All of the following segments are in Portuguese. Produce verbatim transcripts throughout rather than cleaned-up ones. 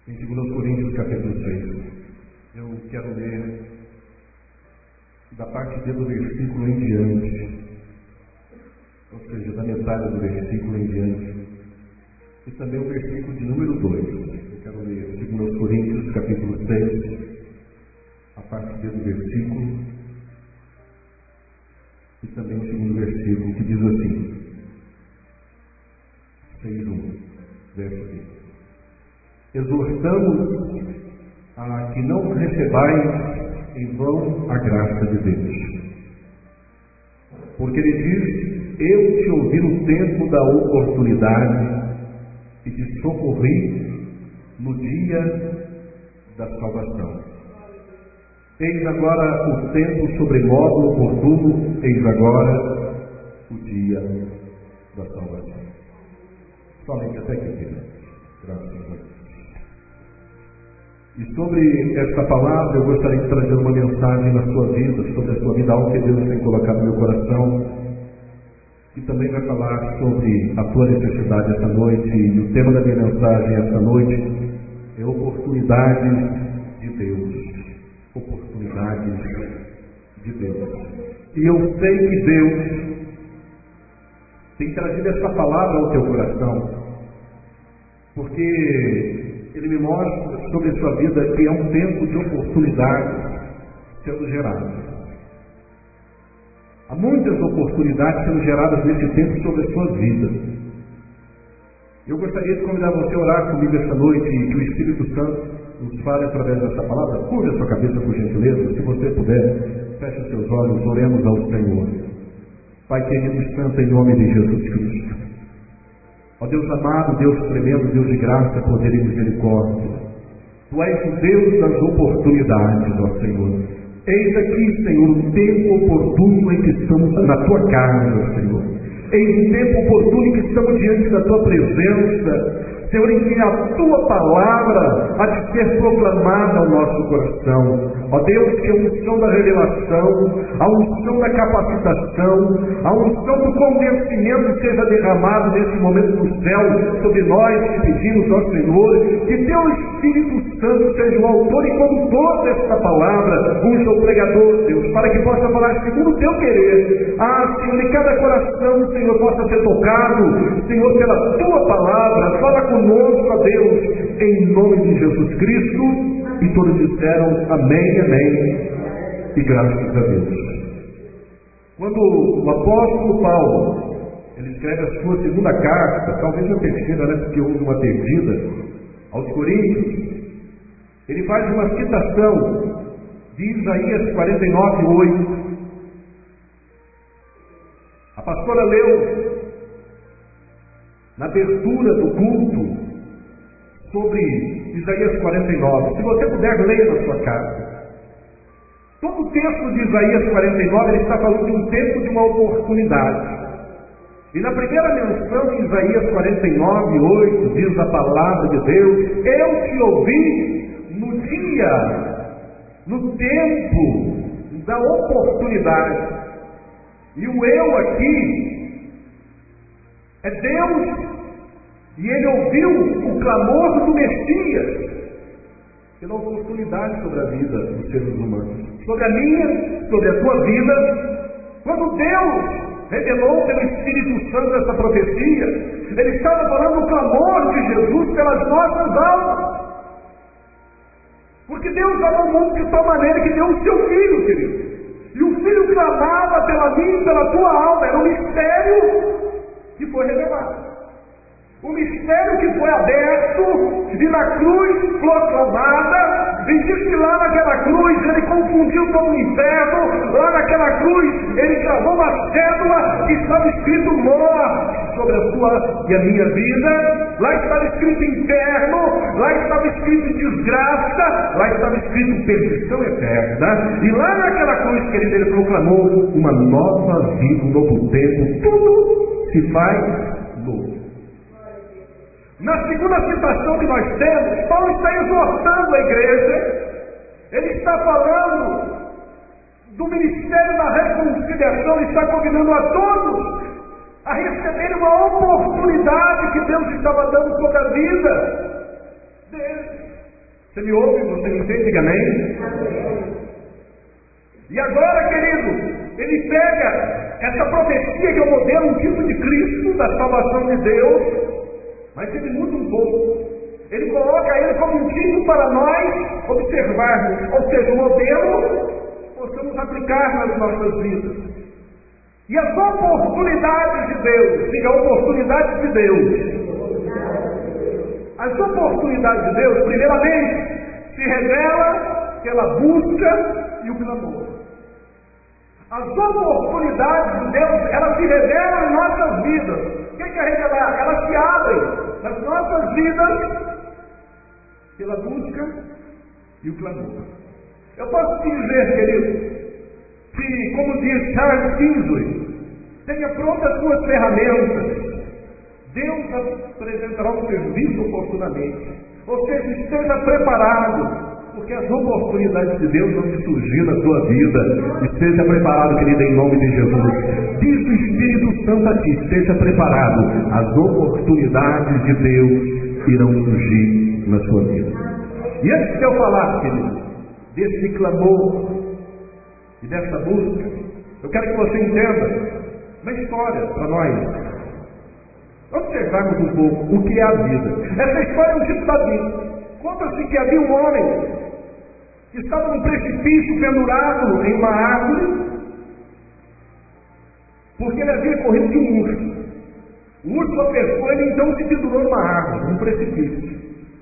em dois Coríntios capítulo seis. Eu quero ler da parte D do versículo em diante, ou seja, da metade do versículo em diante, e também o versículo de número dois. Eu quero ler dois Coríntios capítulo seis, a parte D do versículo, e também o segundo versículo, que diz assim, seis, um, verso vinte. Exortamos a que não recebais em vão a graça de Deus. Porque ele diz, eu te ouvi no tempo da oportunidade e te socorri no dia da salvação. Eis agora o tempo sobremodo oportuno, eis agora o dia da salvação. Somente até que queira. Graças a Deus. E sobre esta palavra eu gostaria de trazer uma mensagem na sua vida, sobre a sua vida, algo que Deus tem colocado no meu coração, que também vai falar sobre a tua necessidade esta noite, e o tema da minha mensagem esta noite é oportunidades de Deus. Oportunidades de Deus. E eu sei que Deus tem trazido essa palavra ao teu coração, porque Ele me mostra sobre a sua vida que é um tempo de oportunidades sendo geradas. Há muitas oportunidades sendo geradas nesse tempo sobre a sua vida. Eu gostaria de convidar você a orar comigo esta noite e que o Espírito Santo nos fale através dessa palavra. Curva a sua cabeça, por gentileza. Se você puder, feche os seus olhos, oremos ao Senhor. Pai querido e santo, em nome de Jesus Cristo. Ó Deus amado, Deus tremendo, Deus de graça, poder e misericórdia. Tu és o Deus das oportunidades, ó Senhor. Eis aqui, Senhor, o tempo oportuno em que estamos na tua casa, Senhor. Eis o tempo oportuno em que estamos diante da tua presença, Senhor, em que a tua palavra há de ser proclamada ao nosso coração. Ó Deus, que a unção da revelação, a unção da capacitação, a unção do convencimento seja derramado nesse momento do céu sobre nós, que pedimos ao Senhor, que teu Espírito Santo seja o autor e condutor desta palavra, unja o pregador, Deus, para que possa falar segundo o teu querer. Ah, Senhor, e cada coração, Senhor, possa ser tocado, Senhor, pela tua palavra. Fala conosco, ó Deus, em nome de Jesus Cristo. E todos disseram amém, amém, e graças a Deus. Quando o apóstolo Paulo, ele escreve a sua segunda carta, talvez a terceira, né, porque houve uma perdida, aos Coríntios, ele faz uma citação de Isaías quarenta e nove, oito. A pastora leu na abertura do culto sobre Isaías quarenta e nove. Se você puder, leia na sua casa. Todo o texto de Isaías quarenta e nove, ele está falando de um tempo de uma oportunidade. E na primeira menção, em Isaías quarenta e nove, oito, diz a palavra de Deus, eu te ouvi no dia, no tempo da oportunidade. E o eu aqui é Deus. E ele ouviu o clamor do Messias pela oportunidade sobre a vida dos seres humanos, sobre a minha, sobre a tua vida. Quando Deus revelou pelo Espírito Santo essa profecia, ele estava falando do clamor de Jesus pelas nossas almas. Porque Deus amou o mundo de tal maneira que deu o seu Filho, querido. E o Filho clamava pela minha e pela tua alma. Era um mistério que foi revelado. O mistério que foi aberto e na cruz proclamada, e diz que lá naquela cruz ele confundiu todo o inferno, lá naquela cruz ele gravou uma cédula que estava escrito morte sobre a sua e a minha vida, lá estava escrito inferno, lá estava escrito desgraça, lá estava escrito perdição eterna, e lá naquela cruz que ele, ele proclamou uma nova vida, um novo tempo, tudo se faz novo. Na segunda citação que nós temos, Paulo está exortando a igreja, ele está falando do ministério da reconciliação, ele está convidando a todos a receberem uma oportunidade que Deus estava dando sobre a vida deles. Você me ouve? Você me entende? Diga amém. Amém. E agora, querido, ele pega essa profecia que é o modelo antigo de Cristo, da salvação de Deus, mas ele muda um pouco. Ele coloca ele como um tipo para nós observarmos, ou seja, o modelo possamos aplicar nas nossas vidas. E as oportunidades de Deus, diga, oportunidades de Deus. As oportunidades de Deus, primeiramente, se revela pela busca e o clamor. As oportunidades de Deus, elas se revelam em nossas vidas. O que é revelar? Elas se abrem nas nossas vidas pela busca e o clamor. Eu posso te dizer, querido, que, como diz Charles Kingsley, tenha prontas as suas ferramentas. Deus apresentará um serviço oportunamente. Ou seja, esteja preparado, porque as oportunidades de Deus vão te surgir na tua vida. Esteja preparado, querido, em nome de Jesus. Diz o Espírito Santo a ti, esteja preparado. As oportunidades de Deus irão surgir na sua vida. E antes de eu falar, querido, desse clamor e dessa busca, eu quero que você entenda uma história para nós observarmos um pouco o que é a vida. Essa história é um tipo da vida. Conta-se que havia um homem que estava num precipício pendurado em uma árvore, porque ele havia corrido de um urso. O urso apertou ele, então se pendurou numa árvore, num precipício.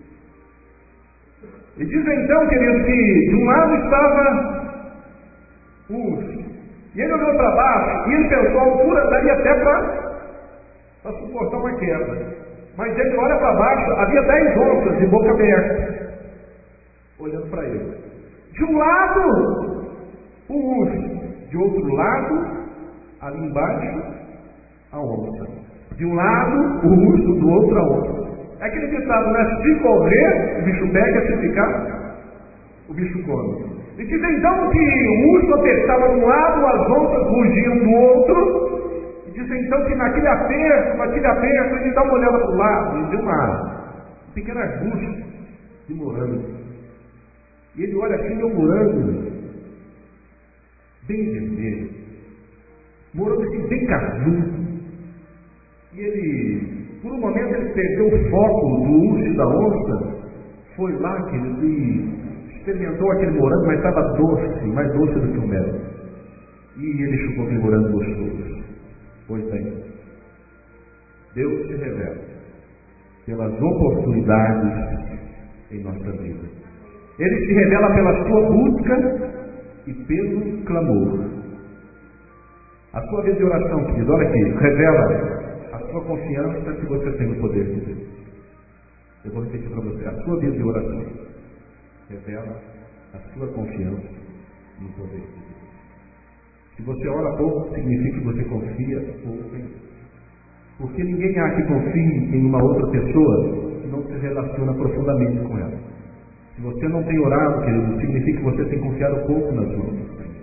E diz então, querido, que de um lado estava o urso. E ele olhou para baixo e ele pensou, a altura daria até para para suportar uma queda. Mas ele olha para baixo, havia dez onças de boca aberta, olhando para ele. De um lado, o urso. De outro lado, ali embaixo, a onça. De um lado, o urso, do outro, a onça. É aquele ditado, né? Se correr, o bicho pega, se ficar, o bicho come. E diz então que o urso apertava de um lado, as onças rugiam do outro. Diz então que naquele aperto, naquele aperto, ele dá uma olhada para o lado e vê uma pequena arbusto de morango. E ele olha assim, é um morango bem vermelho, morango assim, bem carnudo. E ele, por um momento, ele perdeu o foco do urso e da onça, foi lá, querido, e experimentou aquele morango, mas estava doce, mais doce do que o mel. E ele chupou aquele morango gostoso. Pois bem, Deus se revela pelas oportunidades em nossa vida. Ele se revela pela sua busca e pelo clamor. A sua vida de oração, querido, olha aqui, revela a sua confiança que você tem no poder de Deus. Eu vou repetir para você, a sua vida de oração revela a sua confiança no poder de Deus. Se você ora pouco, significa que você confia pouco em Deus. Porque ninguém há que confie em uma outra pessoa que não se relaciona profundamente com ela. Se você não tem orado, querido, significa que você tem confiado pouco nas mãos do Senhor.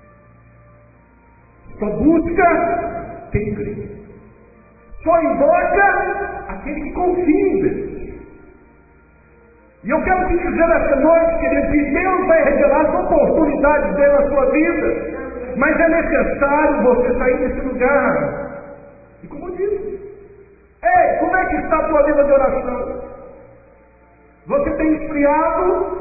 Só busca quem crê. Só invoca aquele que confia em Deus. E eu quero te dizer esta noite, querido, que Deus vai revelar as oportunidades dele na sua vida. Mas é necessário você sair desse lugar. E como eu disse, ei, como é que está a tua vida de oração? Você tem esfriado?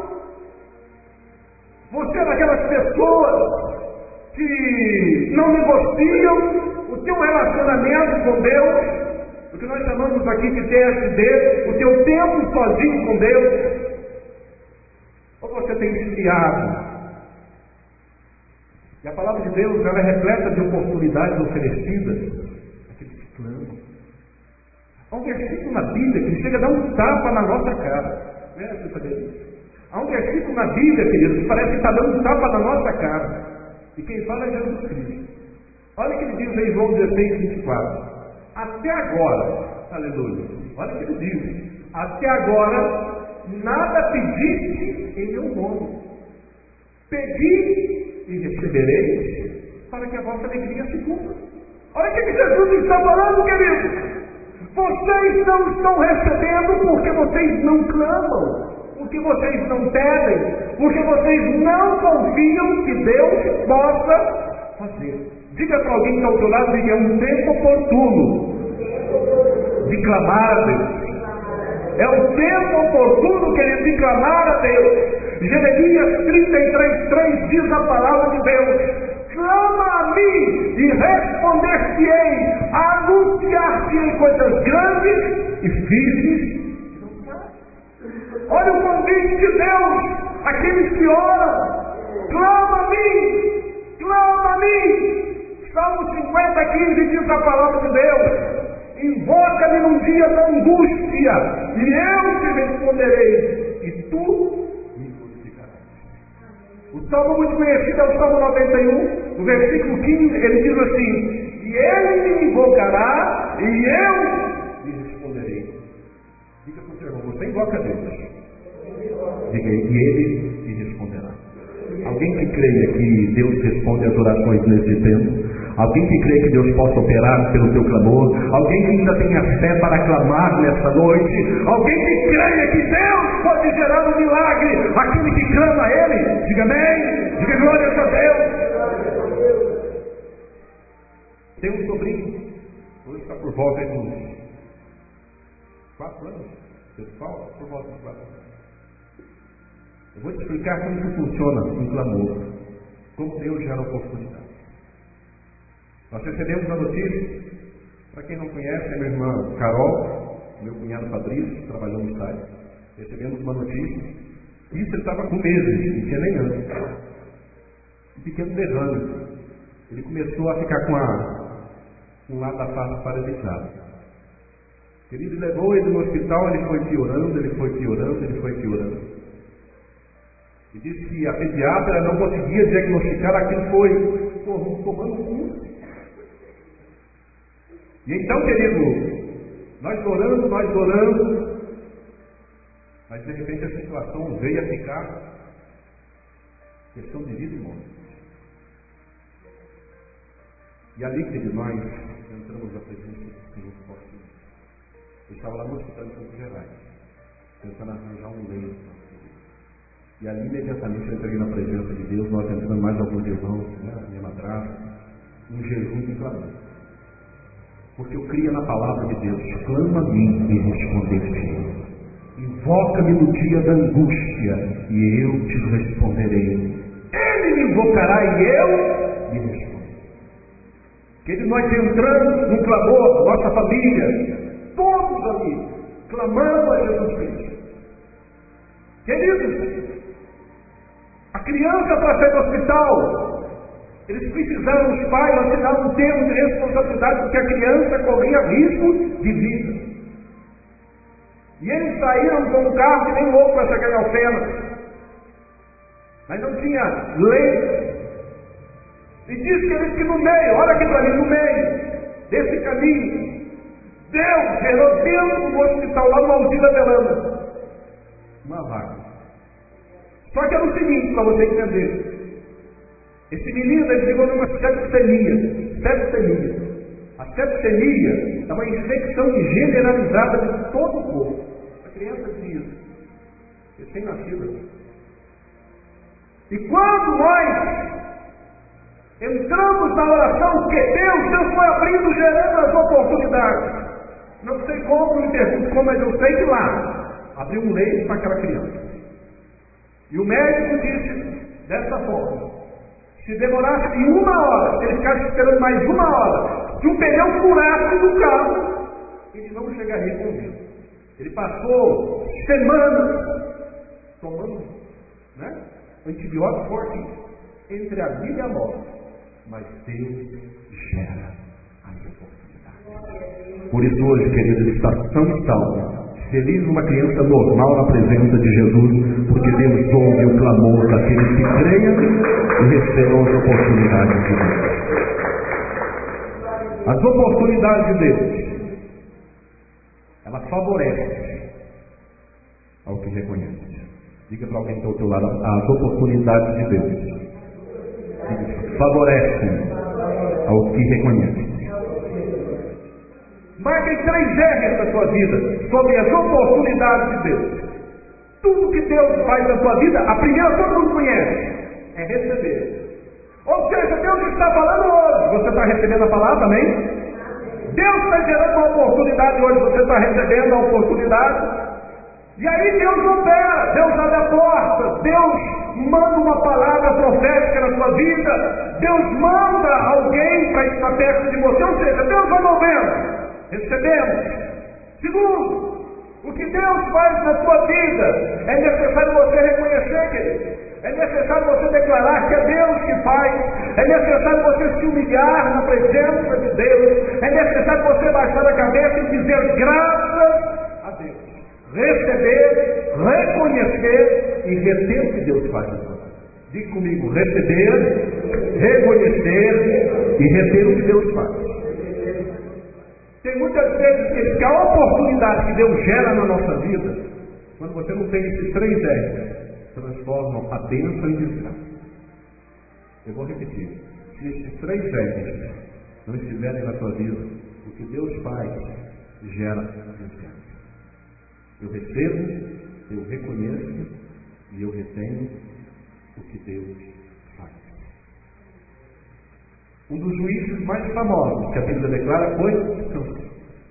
Você é daquelas pessoas que não negociam o teu relacionamento com Deus, o que nós chamamos aqui de T S D, o teu tempo sozinho com Deus? Ou você tem esfriado? E a palavra de Deus, ela é repleta de oportunidades oferecidas àqueles que clamam. Há um versículo na Bíblia que chega a dar um tapa na nossa cara. Não é? Você saber disso? Há um versículo na Bíblia, querido, que parece que está dando um tapa na nossa cara. E quem fala é Jesus Cristo. Olha o que ele diz em João dezesseis, vinte e quatro. Até agora, aleluia, olha o que ele diz. Até agora, nada pediste em meu nome. Pedi e recebereis, para que a vossa alegria se cumpra. Olha o que Jesus está falando, querido. Vocês não estão recebendo porque vocês não clamam, porque vocês não pedem porque vocês não confiam que Deus possa fazer. Diga para alguém que está ao seu lado, diga, é um tempo oportuno de clamar a Deus. É um tempo oportuno, querido, de clamar a Deus. Jeremias trinta e três, três diz a palavra de Deus: clama a mim e responder-te-ei, anunciar-te-ei coisas grandes e firmes. Olha o convite de Deus, aqueles que oram, clama a mim, clama a mim. Salmo cinquenta, quinze diz a palavra de Deus: invoca-me num dia da angústia, e eu te responderei, e tu me glorificarás. O salmo muito conhecido é o Salmo noventa e um, no versículo quinze, ele diz assim: e ele me invocará, e eu lhe responderei. Diga para o seu irmão, você invoca a Deus. Diga, e ele lhe responderá. Alguém que creia que Deus responde às orações nesse tempo? Alguém que crê que Deus possa operar pelo teu clamor? Alguém que ainda tenha fé para clamar nesta noite? Alguém que creia que Deus pode gerar um milagre? Aquele que clama a Ele, diga amém, diga glória a Deus. Tem um sobrinho, hoje está por volta de uns quatro anos, pessoal, por volta de quatro anos. Eu vou te explicar como que funciona um clamor, como Deus gera oportunidade. Nós recebemos a notícia, para quem não conhece, a minha irmã Carol, meu cunhado Fabrício, que trabalhou no site, recebemos uma notícia, isso ele estava com meses, não tinha nem anos, um pequeno derrame. Ele começou a ficar com a, um lado da face paralisado. Querido, levou ele no hospital, ele foi piorando, ele foi piorando, ele foi piorando. E disse que a pediatra não conseguia diagnosticar, aquilo foi tomando curso. E então, querido, nós orando, nós orando, mas de repente a situação veio a ficar questão de vida e morte. E ali, querido, nós entramos na presença do Senhor fortemente. Eu estava lá no hospital de Campos Gerais, tentando arranjar um leito. E ali imediatamente eu entrei na presença de Deus, nós entramos mais alguns irmãos, né, minha madrasta, um jejum de clamor. Porque eu cria na palavra de Deus: clama a mim e responder-te. Invoca-me no dia da angústia e eu te responderei. Ele me invocará e eu lhe responderei. Querido, nós entramos num clamor, nossa família, todos ali, clamando a Jesus Cristo. Queridos, a criança para sair do hospital, eles precisaram, os pais, assinar um termo de responsabilidade, porque a criança corria risco de vida. E eles saíram com um carro que nem louco para chegar em Alfenas. Mas não tinha leito. E diz que eles que no meio, olha aqui para mim, no meio desse caminho, Deus gerou dentro do hospital, lá no Alzira Belanda, uma vaga. Só que era o seguinte, para você entender. Esse menino, ele pegou numa septicemia. Septicemia. A septicemia é uma infecção generalizada de todo o corpo. A criança diz, recém-nascida. E quando nós entramos na oração, porque Deus, Deus foi abrindo, gerando as oportunidades. Não sei como, não me pergunto como, mas eu sei que lá abriu um leito para aquela criança. E o médico disse dessa forma: se demorasse uma hora, ele ficasse esperando mais uma hora, se o pneu furasse do carro, ele não chegaria com vida. Ele passou semanas tomando, né, antibiótico forte entre a vida e a morte. Mas Deus gera as oportunidades. Por isso hoje, querido, ele está tão e tão feliz, uma criança normal na presença de Jesus, porque Deus ouve o clamor daqueles que creiam e recebam as oportunidades de Deus. As oportunidades de Deus, ela favorece ao que reconhece. Diga para alguém que está ao teu lado: as oportunidades de Deus Diga, favorecem ao que reconhece. Marquem três R's na sua vida sobre as oportunidades de Deus. Tudo que Deus faz na tua vida, a primeira todo mundo conhece, é receber. Ou seja, Deus está falando hoje, você está recebendo a palavra, amém? Deus está gerando uma oportunidade hoje, você está recebendo a oportunidade. E aí Deus opera, Deus abre a porta, Deus manda uma palavra profética na sua vida, Deus manda alguém para estar perto de você, ou seja, Deus vai movendo, recebemos. Segundo, o que Deus faz na sua vida, é necessário você reconhecer, querido. É necessário você declarar que é Deus que faz. É necessário você se humilhar na presença de Deus. É necessário você baixar a cabeça e dizer graças a Deus. Receber, reconhecer e reter o que Deus faz na sua vida. Diga comigo, receber, reconhecer e reter o que Deus faz. Tem muitas vezes que a oportunidade que Deus gera na nossa vida, quando você não tem esses três R's, transformam a bênção em desgraça. Eu vou repetir. Se esses três R's não estiverem na tua vida, o que Deus faz gera desgraça. Eu recebo, eu reconheço e eu retenho o que Deus faz. Um dos juízes mais famosos que a Bíblia declara foi Sansão.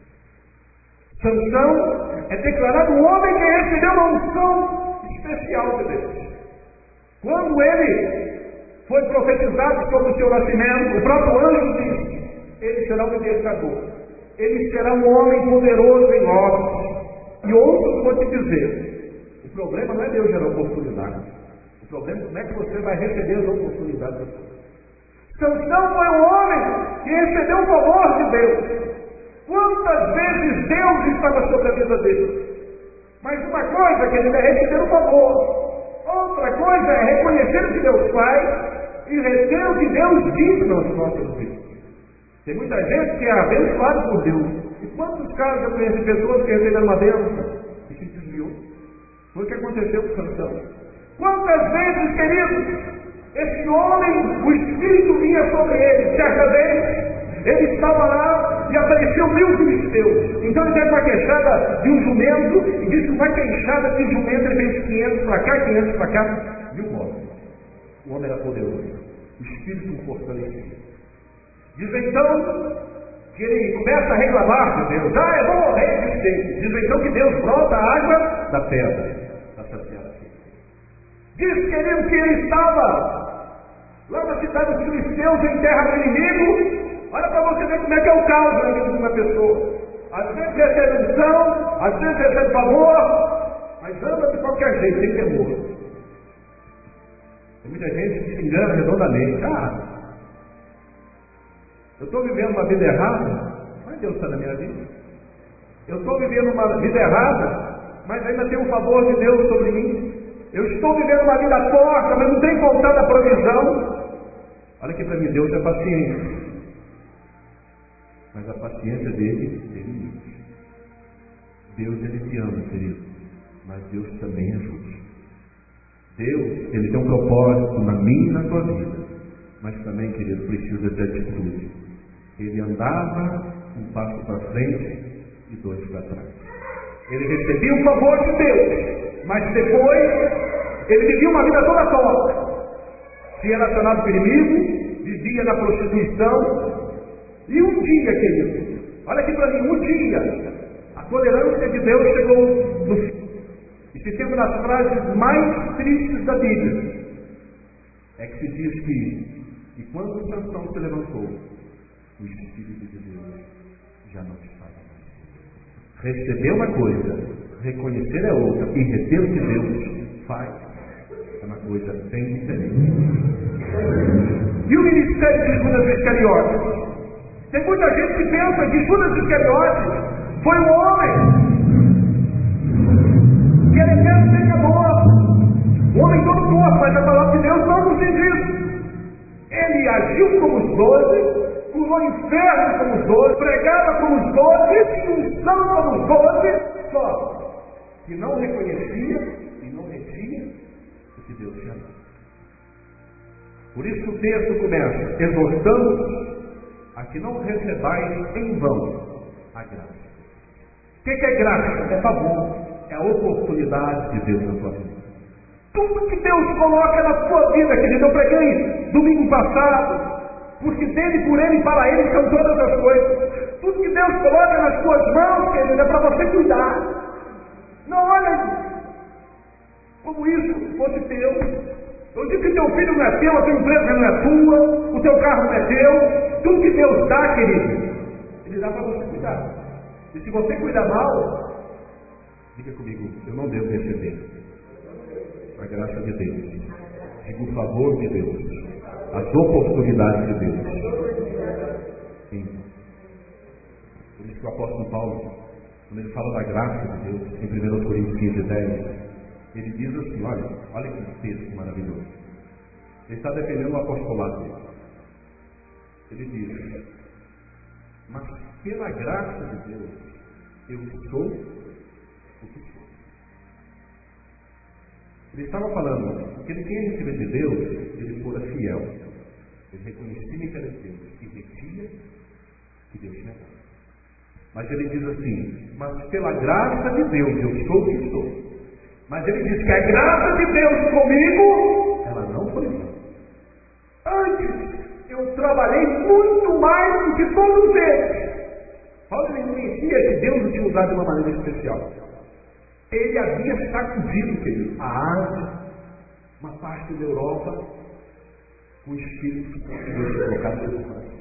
Sansão é declarado um homem que recebeu uma unção especial de Deus. Quando ele foi profetizado sobre o seu nascimento, o próprio anjo disse: ele será um libertador, ele será um homem poderoso em obras. E outros vou te dizer, o problema não é Deus gerar oportunidade, o problema é como é que você vai receber as oportunidades da sua vida. Sansão foi um homem que recebeu o favor de Deus. Quantas vezes Deus estava sobre a vida dele? Mas uma coisa que ele é receber o favor, outra coisa é reconhecer o que Deus faz e reter o que Deus diz nas nossas vidas. Tem muita gente que é abençoada por Deus. E quantos casos eu conheço pessoas que receberam uma bênção e se desviou? Foi o que aconteceu com Sansão. Quantas vezes, queridos, esse homem, o Espírito vinha sobre ele. Certa vez, ele estava lá e apareceu mil filisteus. Então ele teve uma queixada de um jumento e disse que uma queixada de jumento ele fez quinhentos para cá, quinhentos para cá, mil mortos. O homem era poderoso, o Espírito o fortalecia. Diz então que ele começa a reclamar de Deus. Ah, eu vou morrer de sede. Diz então que Deus brota a água da pedra para saciar a sede. Diz, querido, que ele estava lá na cidade dos filisteus, em terra do inimigo. Olha para você ver como é que é o caos na vida de uma pessoa. Às vezes recebe unção, às vezes recebe favor, mas anda de qualquer jeito, sem temor. Tem muita gente que se engana redondamente. Ah, eu estou vivendo uma vida errada, mas Deus está na minha vida. Eu estou vivendo uma vida errada, mas ainda tem o favor de Deus sobre mim. Eu estou vivendo uma vida torta, mas não tem faltado a provisão. Olha aqui para mim, Deus é paciente. Mas a paciência dele tem limite. Deus, ele te ama, querido, mas Deus também é justo. Deus, ele tem um propósito na minha e na tua vida, mas também, querido, precisa de atitude. Ele andava um passo para frente e dois para trás. Ele recebia o favor de Deus, mas depois ele vivia uma vida toda torta. Se relacionava com o inimigo, vivia na prostituição. E um dia, querido, olha aqui para mim, um dia, a tolerância de Deus chegou no fim. E se tem uma das frases mais tristes da Bíblia, é que se diz que, e quando Sansão se levantou, o Espírito de Deus já não estava mais. Receber uma coisa, reconhecer é outra, e reter o que Deus faz é uma coisa bem diferente. E o ministério de Judas Iscariotes? Tem muita gente que pensa que Judas Iscariotes foi um homem que era eterno pecador, um homem todo torto, mas a palavra de Deus não nos diz isso. Ele agiu como os doze, curou enfermos como os doze, pregava como os doze, tinha unção como os doze, só que não reconhecia e não retia o que Deus tinha dado. Por isso que o texto começa: exortamos a que não recebais em vão a graça. O que é graça? É favor, é a oportunidade de Deus na sua vida. Tudo que Deus coloca na sua vida, querido, eu preguei domingo passado, porque dele, por ele e para ele são todas as coisas. Tudo que Deus coloca nas suas mãos, querido, é para você cuidar. Não olha como isso fosse teu. Eu digo que teu filho não é teu, a tua empresa não é tua, o teu carro não é teu. Tudo que Deus dá, querido, Ele dá para você cuidar. E se você cuidar mal, diga comigo, eu não devo receber a graça de Deus. Diga o favor de Deus, as oportunidades de Deus. Sim. Por isso que o apóstolo Paulo, quando ele fala da graça de Deus, em primeira Coríntios quinze, dez, ele diz assim, olha, olha que texto maravilhoso. Ele está defendendo o apostolado dele. Ele diz, mas pela graça de Deus, eu sou o que sou. Ele estava falando que ele quem recebeu de Deus, ele fora fiel. Ele reconhecia que era de Deus e retia que Deus tinha dado. Mas ele diz assim, mas pela graça de Deus, eu sou o que sou. Mas ele diz que a graça de Deus comigo, ela não foi vã. Antes, eu trabalhei muito mais do que todos eles. Paulo reconhecia que Deus o tinha usado de uma maneira especial. Ele havia sacudido, querido, a Ásia, uma parte da Europa, com o Espírito Santo que Deus tinha colocado no seu coração.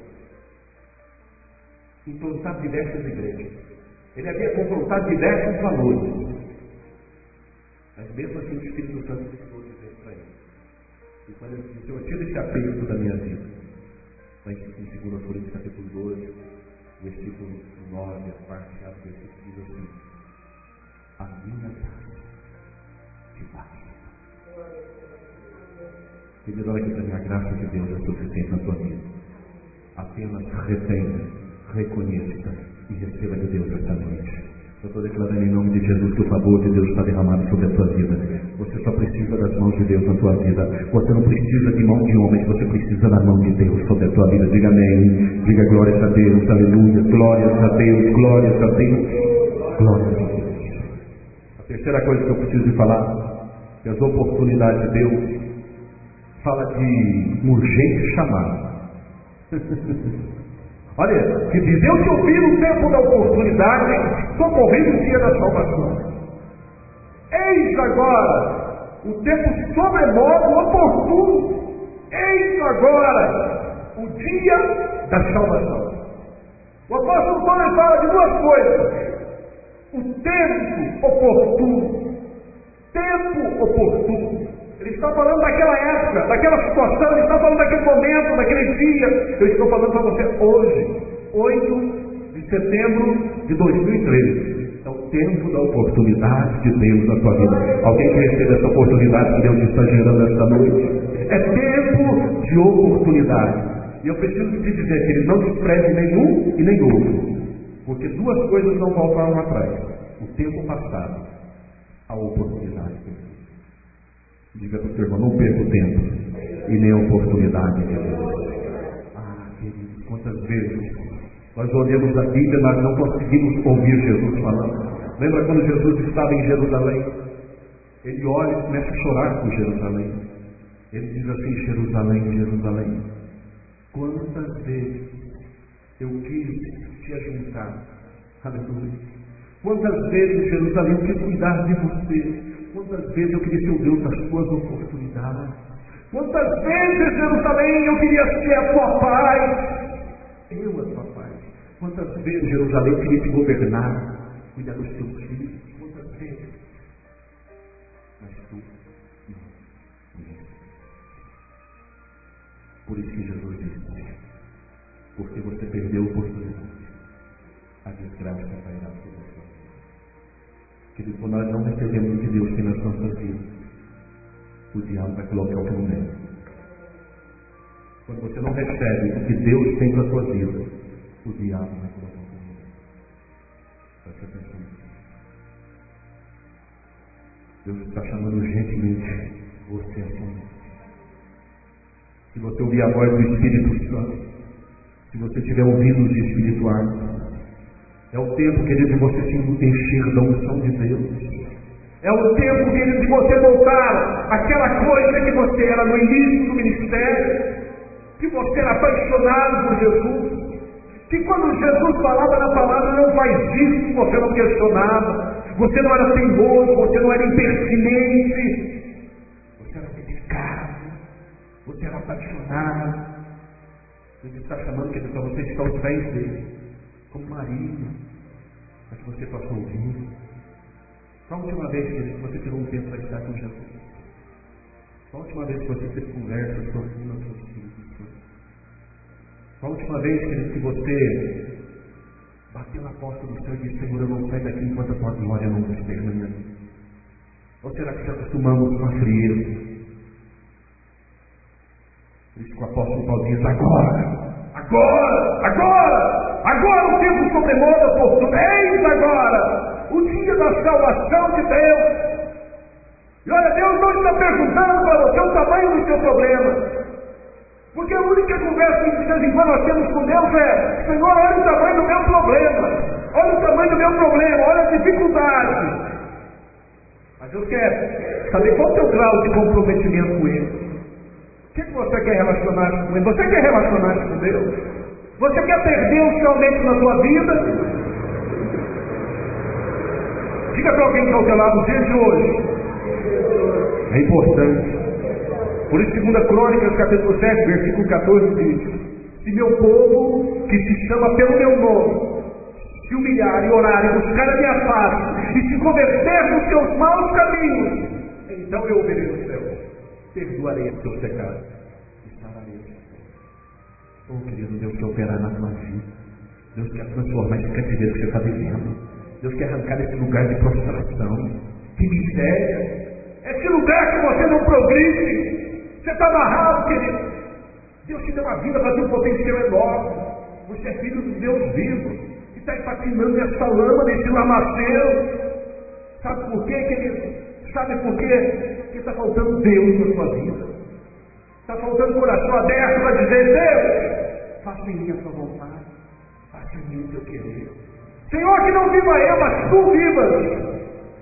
Implantar diversas igrejas. Ele havia confrontado diversos valores. Mas mesmo assim o Espírito Santo precisou dizer para ele. E quando ele disse, eu tiro esse apego da minha vida. Mas em dois Coríntios capítulo doze, versículo nove, a parte A do versículo diz assim, a minha graça te basta. Querido, olha aqui, a minha graça de Deus é suficiente na sua vida. Apenas retenha, reconheça e receba de Deus esta noite. Eu estou declarando em nome de Jesus que o favor de Deus está derramado sobre a tua vida. Você só precisa das mãos de Deus na tua vida. Você não precisa de mão de homens, você precisa da mão de Deus sobre a tua vida. Diga amém. Diga glórias a Deus, aleluia. Glórias a Deus, glórias a Deus, glórias a Deus. A terceira coisa que eu preciso falar, que as oportunidades de Deus, fala de um urgente chamado. Olha, que diz, eu te ouvi no tempo da oportunidade, socorrendo o dia da salvação. Eis agora o tempo sobremodo oportuno. Eis agora o dia da salvação. O apóstolo Paulo fala de duas coisas. O tempo oportuno. Tempo oportuno. Ele está falando daquela época, daquela situação, ele está falando daquele momento, daquele dia. Eu estou falando para você hoje, oito de setembro de dois mil e treze. É o tempo da oportunidade de Deus na sua vida. Alguém quer receber essa oportunidade que Deus está gerando esta noite? É tempo de oportunidade. E eu preciso te dizer que ele não despreze nenhum e nem outro. Porque duas coisas não voltaram atrás. O tempo passado, a oportunidade de Deus. Diga para o teu irmão, não perca o tempo e nem a oportunidade de Deus. Ah, queridos, quantas vezes nós olhamos a Bíblia, mas não conseguimos ouvir Jesus falando. Lembra quando Jesus estava em Jerusalém? Ele olha e começa a chorar por Jerusalém. Ele diz assim, Jerusalém, Jerusalém, quantas vezes eu quis te ajuntar. Aleluia. Quantas vezes, Jerusalém, eu quis cuidar de você. Quantas vezes eu queria ser o Deus das suas oportunidades. Quantas vezes, Jerusalém, eu queria ser a tua paz. Eu, a tua paz. Quantas vezes, Jerusalém, eu queria te governar, cuidar dos teus filhos. Quantas vezes? Mas tu não me recebes. Por isso que Jesus disse, porque você perdeu a oportunidade, a desgraça cairá sobre a sua vida. Querido, quando nós não recebemos o que Deus tem nas nossas vidas, o diabo vai colocar o que não deve. Quando você não recebe o que Deus tem para a sua vida, o diabo vai colocar o que não deve. Preste atenção nisso. Deus está chamando urgentemente você a sua mente. Se você ouvir a voz do Espírito Santo, se você tiver ouvidos espirituais, é o tempo, querido, de você se encher da unção de Deus. É o tempo, querido, de você voltar àquela coisa que você era no início do ministério, que você era apaixonado por Jesus, que quando Jesus falava na palavra, não faz isso, você não questionava, você não era teimoso, você não era impertinente, você era dedicado, você era apaixonado. Deus está chamando, querido, para você estar aos pés dele, como Maria, para que você possa ouvir. Qual a última vez, querido, que você tirou um tempo para estar com Jesus? Qual a última vez que você teve conversa sobre as suas filhas? Qual a última vez, querido, que você bateu na porta do céu e disse: Senhor, eu não saio daqui enquanto a tua glória não esteja na minha vida? Ou será que se acostumamos com a frieza? Por isso que o apóstolo Paulo diz: agora, agora, agora, agora o tempo sobremoda oportuno, eis agora o dia da salvação de Deus. E olha, Deus não está perguntando para você o tamanho do seu problema, porque a única conversa que de vez em quando nós temos com Deus é: Senhor, olha o tamanho do meu problema, olha o tamanho do meu problema, olha a dificuldade. Mas Deus quer saber qual é o teu grau de comprometimento com Ele. O que, que você quer relacionar com Ele? Você quer relacionar com Deus? Você quer ter Deus realmente na sua vida? Diga para alguém que está ao teu lado: o dia de hoje é importante. Por isso, segunda Crônicas, capítulo sete, versículo quatorze, diz: se meu povo, que se chama pelo meu nome, se humilhar e orar e buscar a minha face, e se converter dos seus maus caminhos, então eu ouvirei do céu, perdoarei os seus pecados e sararei os seus pecados. Oh, querido, Deus quer operar na tua vida. Deus quer transformar esse cativeiro que você está vivendo. Deus quer arrancar esse lugar de prostração, de miséria, esse lugar que você não progride. Você está amarrado, querido. Deus te deu uma vida para ter um potencial enorme. Você é filho do Deus vivo, que está patinando nessa lama, nesse lamaceiro. Sabe por quê, querido? Sabe por quê? Porque está faltando Deus na sua vida. Está faltando coração aberto para dizer: Deus, faça em mim a tua vontade, faça em mim o teu querer. Senhor, que não viva eu, mas tu vivas.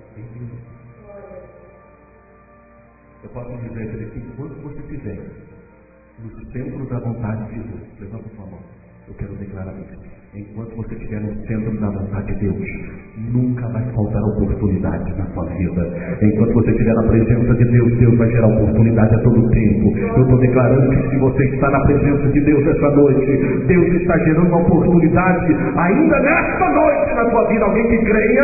Eu posso dizer, querido, que enquanto você estiver no centro da vontade de Deus, levanta a sua mão, eu quero declarar isso. Enquanto você estiver no centro da vontade de Deus, nunca vai faltar oportunidade na sua vida. Enquanto você estiver na presença de Deus, Deus vai gerar oportunidade a todo tempo. Eu estou declarando que se você está na presença de Deus essa noite, Deus está gerando uma oportunidade ainda nesta noite na sua vida. Alguém que creia?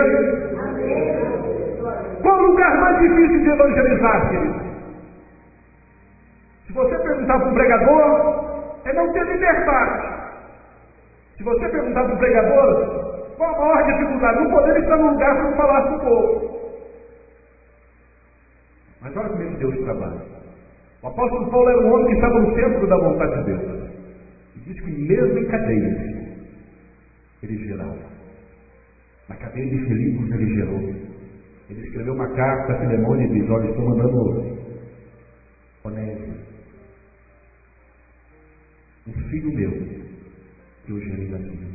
Qual o lugar mais difícil de evangelizar, querido? Se você perguntar para um pregador, é não ter liberdade. Se você perguntar para um pregador, qual a maior dificuldade? Não poder estar no lugar para falar com o povo. Mas olha como é que Deus trabalha. O apóstolo Paulo era um homem que estava no centro da vontade de Deus. E diz que mesmo em cadeias, ele gerava. Na cadeia de Filipos ele gerou. Ele escreveu uma carta a Filemão e diz: olha, estou mandando Onésimo, um filho meu, que eu gerei na vida.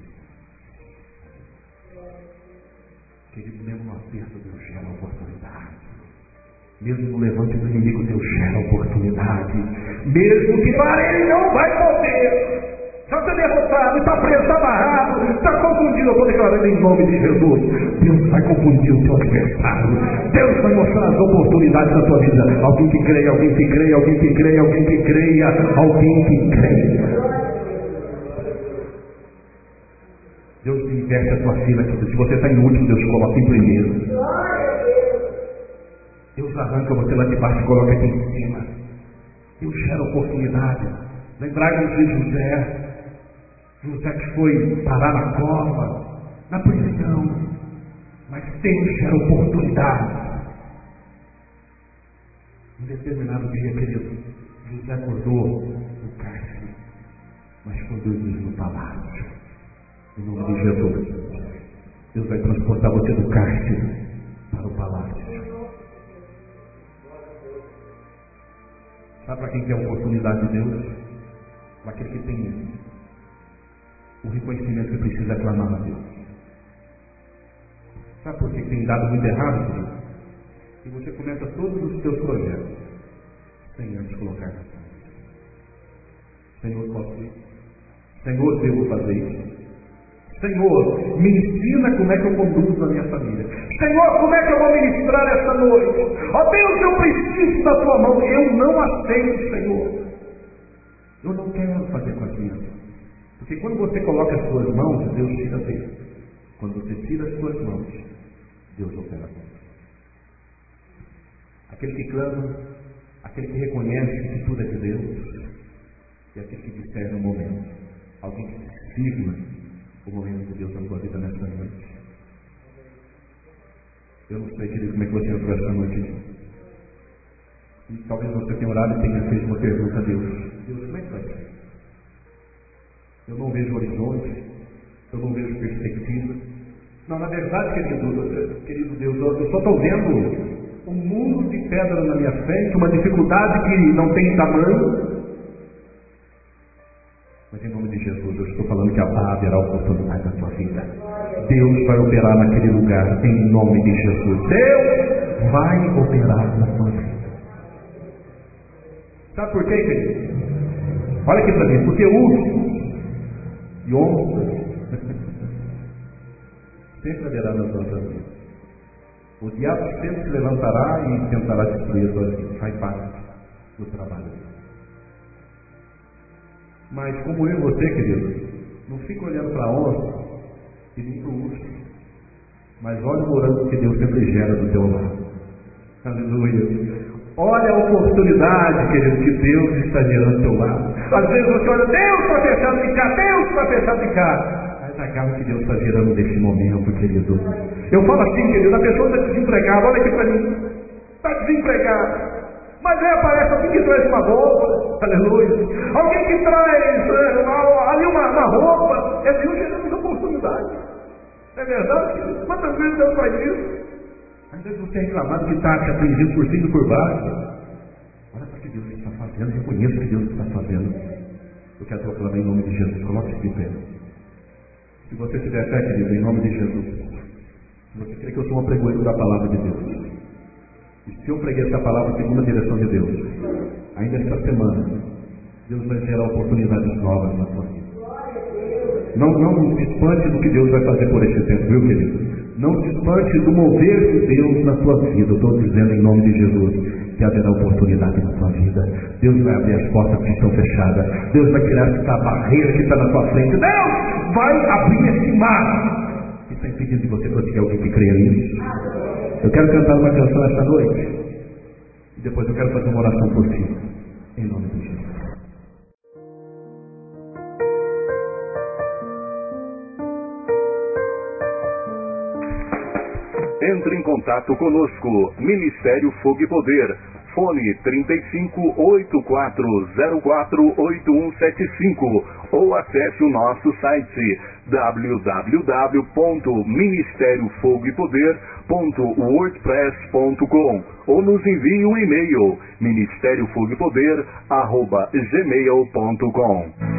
Querido, mesmo no aperto, Deus gera oportunidade. Mesmo no levante do inimigo, Deus gera oportunidade. Mesmo que para ele não vai poder. Já está derrotado, está preso, está amarrado, está confundido. Eu estou declarando em nome de Jesus: Deus vai confundir o teu adversário. Deus vai mostrar as oportunidades da tua vida. Alguém que creia, alguém que creia, alguém que creia, alguém que creia, alguém que creia. Deus inverte a tua fila, querido. Se você está em último, Deus coloca em primeiro. Deus arranca você lá de baixo e coloca aqui em cima. Deus gera oportunidade. Lembrai-vos de José. José que foi parar na cova, na prisão, mas Deus gera oportunidade. Um determinado dia, querido, José acordou no cárcere, mas foi dormir no palácio. Em nome de Jesus, Deus vai transportar você do cárcere para o palácio. Sabe para quem quer a oportunidade de Deus? Para aquele que tem o reconhecimento que precisa clamar a Deus. Sabe por que tem dado muito errado, querido? E você começa todos os seus projetos sem antes colocar na frente. Senhor, posso ir? Senhor, devo fazer isso? Senhor, me ensina como é que eu conduzo a minha família. Senhor, como é que eu vou ministrar esta noite? Ó oh, Deus, eu preciso da tua mão. Eu não aceito, Senhor. Eu não quero fazer com as minhas mãos. Porque quando você coloca as suas mãos, Deus tira dele. Quando você tira as suas mãos, Deus opera. Aquele que clama, aquele que reconhece que tudo é de Deus, e aquele que discerne o momento. Alguém que discirna o momento de Deus na sua vida nesta noite. Eu não sei, querido, como é que você entrou esta noite. E talvez você tenha orado e tenha feito uma pergunta a Deus. Deus, como é que vai ser? Eu não vejo horizonte, eu não vejo perspectiva. Não, na verdade, querido, querido Deus, eu só estou vendo um mundo de pedra na minha frente, uma dificuldade que não tem tamanho. Mas em nome de Jesus, eu estou falando que haverá oportunidade na tua vida. Deus vai operar naquele lugar, em nome de Jesus. Deus vai operar na tua vida. Sabe por quê, querido? Olha aqui para mim, porque ursos e onças sempre haverá na tua vida. O diabo sempre se levantará e tentará destruir a tua vida. Faz parte do trabalho dele. Mas como eu e você, querido, não fica olhando para a onça e nem para o urso. Mas olha o morango que Deus sempre gera do teu lado. Aleluia. Olha a oportunidade, querido, que Deus está gerando do teu lado. Às vezes você olha, Deus está fechado de cá, Deus está fechado de cá. Mas acaba que Deus está gerando nesse momento, querido. Eu falo assim, querido, a pessoa está desempregada, olha aqui para mim. Está desempregada. Mas aí aparece alguém que traz uma roupa, aleluia. Alguém que traz é, uma, ali uma, uma roupa. É Deus gerando oportunidade. É verdade, querido? Quantas vezes Deus faz isso? Às vezes você é reclamado que está te atingindo por cima e por baixo. Olha para o que Deus está fazendo, reconheça o que Deus está fazendo. Eu quero proclamar em nome de Jesus, coloque-se de pé. Se você tiver fé, querido, em nome de Jesus, se você crê que eu sou um pregoeiro da palavra de Deus, e se eu preguei essa palavra segundo a direção de Deus, ainda esta semana, Deus vai gerar oportunidades novas na sua vida. Não, não se espante do que Deus vai fazer por esse tempo, viu, querido? Não se espante do mover de Deus na sua vida. Eu estou dizendo em nome de Jesus que haverá oportunidade na sua vida. Deus vai abrir as portas que estão fechadas. Deus vai tirar essa barreira que está na sua frente. Deus vai abrir esse mar que está impedindo de você conseguir alguém que creia nisso. Eu quero cantar uma canção esta noite e depois eu quero fazer uma oração por ti, em nome de Jesus. Entre em contato conosco, Ministério Fogo e Poder, fone trinta e cinco, oitenta e quatro, zero quatro, oito um sete cinco ou acesse o nosso site w w w ponto ministério fogo e poder ponto wordpress ponto com ou nos envie um e-mail ministério fogo e poder arroba gmail ponto com.